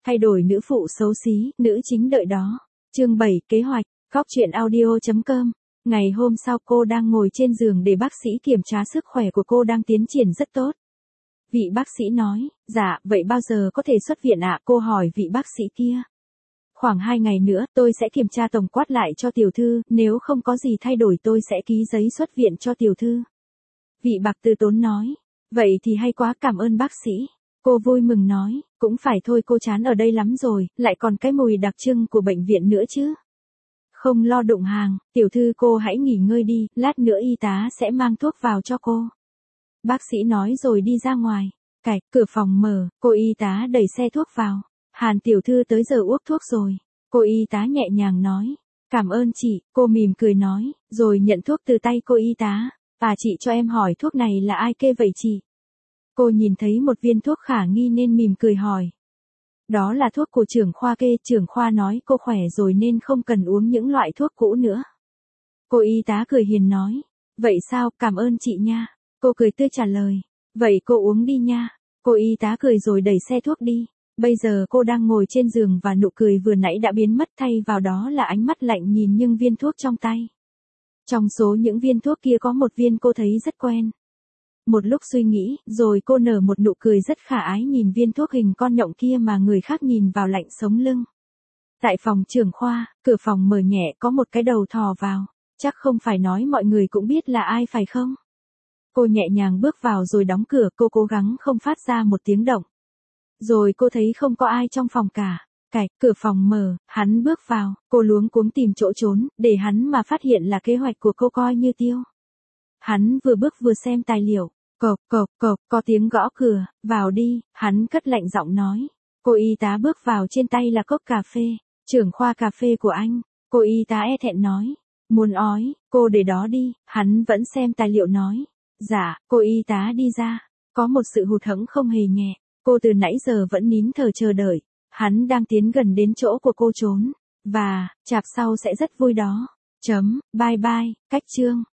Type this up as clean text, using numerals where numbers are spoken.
Thay đổi nữ phụ xấu xí, nữ chính đợi đó. Chương 7, kế hoạch, Góc truyện audio.com. Ngày hôm sau cô đang ngồi trên giường để bác sĩ kiểm tra sức khỏe của cô đang tiến triển rất tốt. Vị bác sĩ nói, dạ, vậy bao giờ có thể xuất viện ạ? Cô hỏi vị bác sĩ kia. Khoảng 2 ngày nữa, tôi sẽ kiểm tra tổng quát lại cho tiểu thư, nếu không có gì thay đổi tôi sẽ ký giấy xuất viện cho tiểu thư. Vị bác từ tốn nói, vậy thì hay quá, cảm ơn bác sĩ. Cô vui mừng nói, cũng phải thôi, cô chán ở đây lắm rồi, lại còn cái mùi đặc trưng của bệnh viện nữa chứ. Không lo đụng hàng, tiểu thư cô hãy nghỉ ngơi đi, lát nữa y tá sẽ mang thuốc vào cho cô. Bác sĩ nói rồi đi ra ngoài. Cửa phòng mở, cô y tá đẩy xe thuốc vào. Hàn tiểu thư tới giờ uống thuốc rồi. Cô y tá nhẹ nhàng nói. Cảm ơn chị, cô mỉm cười nói, rồi nhận thuốc từ tay cô y tá. Chị cho em hỏi thuốc này là ai kê vậy chị? Cô nhìn thấy một viên thuốc khả nghi nên mỉm cười hỏi. Đó là thuốc của trưởng khoa kê, trưởng khoa nói cô khỏe rồi nên không cần uống những loại thuốc cũ nữa. Cô y tá cười hiền nói. Vậy sao, cảm ơn chị nha. Cô cười tươi trả lời. Vậy cô uống đi nha. Cô y tá cười rồi đẩy xe thuốc đi. Bây giờ cô đang ngồi trên giường và nụ cười vừa nãy đã biến mất, thay vào đó là ánh mắt lạnh nhìn những viên thuốc trong tay. Trong số những viên thuốc kia có một viên cô thấy rất quen. Một lúc suy nghĩ, rồi cô nở một nụ cười rất khả ái nhìn viên thuốc hình con nhộng kia mà người khác nhìn vào lạnh sống lưng. Tại phòng trưởng khoa, cửa phòng mở nhẹ, có một cái đầu thò vào. Chắc không phải nói mọi người cũng biết là ai phải không? Cô nhẹ nhàng bước vào rồi đóng cửa, cô cố gắng không phát ra một tiếng động. Rồi cô thấy không có ai trong phòng cả. Cửa phòng mở, hắn bước vào, cô luống cuống tìm chỗ trốn, để hắn mà phát hiện là kế hoạch của cô coi như tiêu. Hắn vừa bước vừa xem tài liệu. Cộc cộc cộc, có tiếng gõ cửa, vào đi, hắn cất lạnh giọng nói. Cô y tá bước vào, trên tay là cốc cà phê. Trưởng khoa cà phê của anh. Cô y tá e thẹn nói. Muốn ói, cô để đó đi, hắn vẫn xem tài liệu nói. Dạ, cô y tá đi ra. Có một sự hụt hẫng không hề nhẹ. Cô từ nãy giờ vẫn nín thở chờ đợi. Hắn đang tiến gần đến chỗ của cô trốn. Và, chạp sau sẽ rất vui đó. Bye bye, cách chương.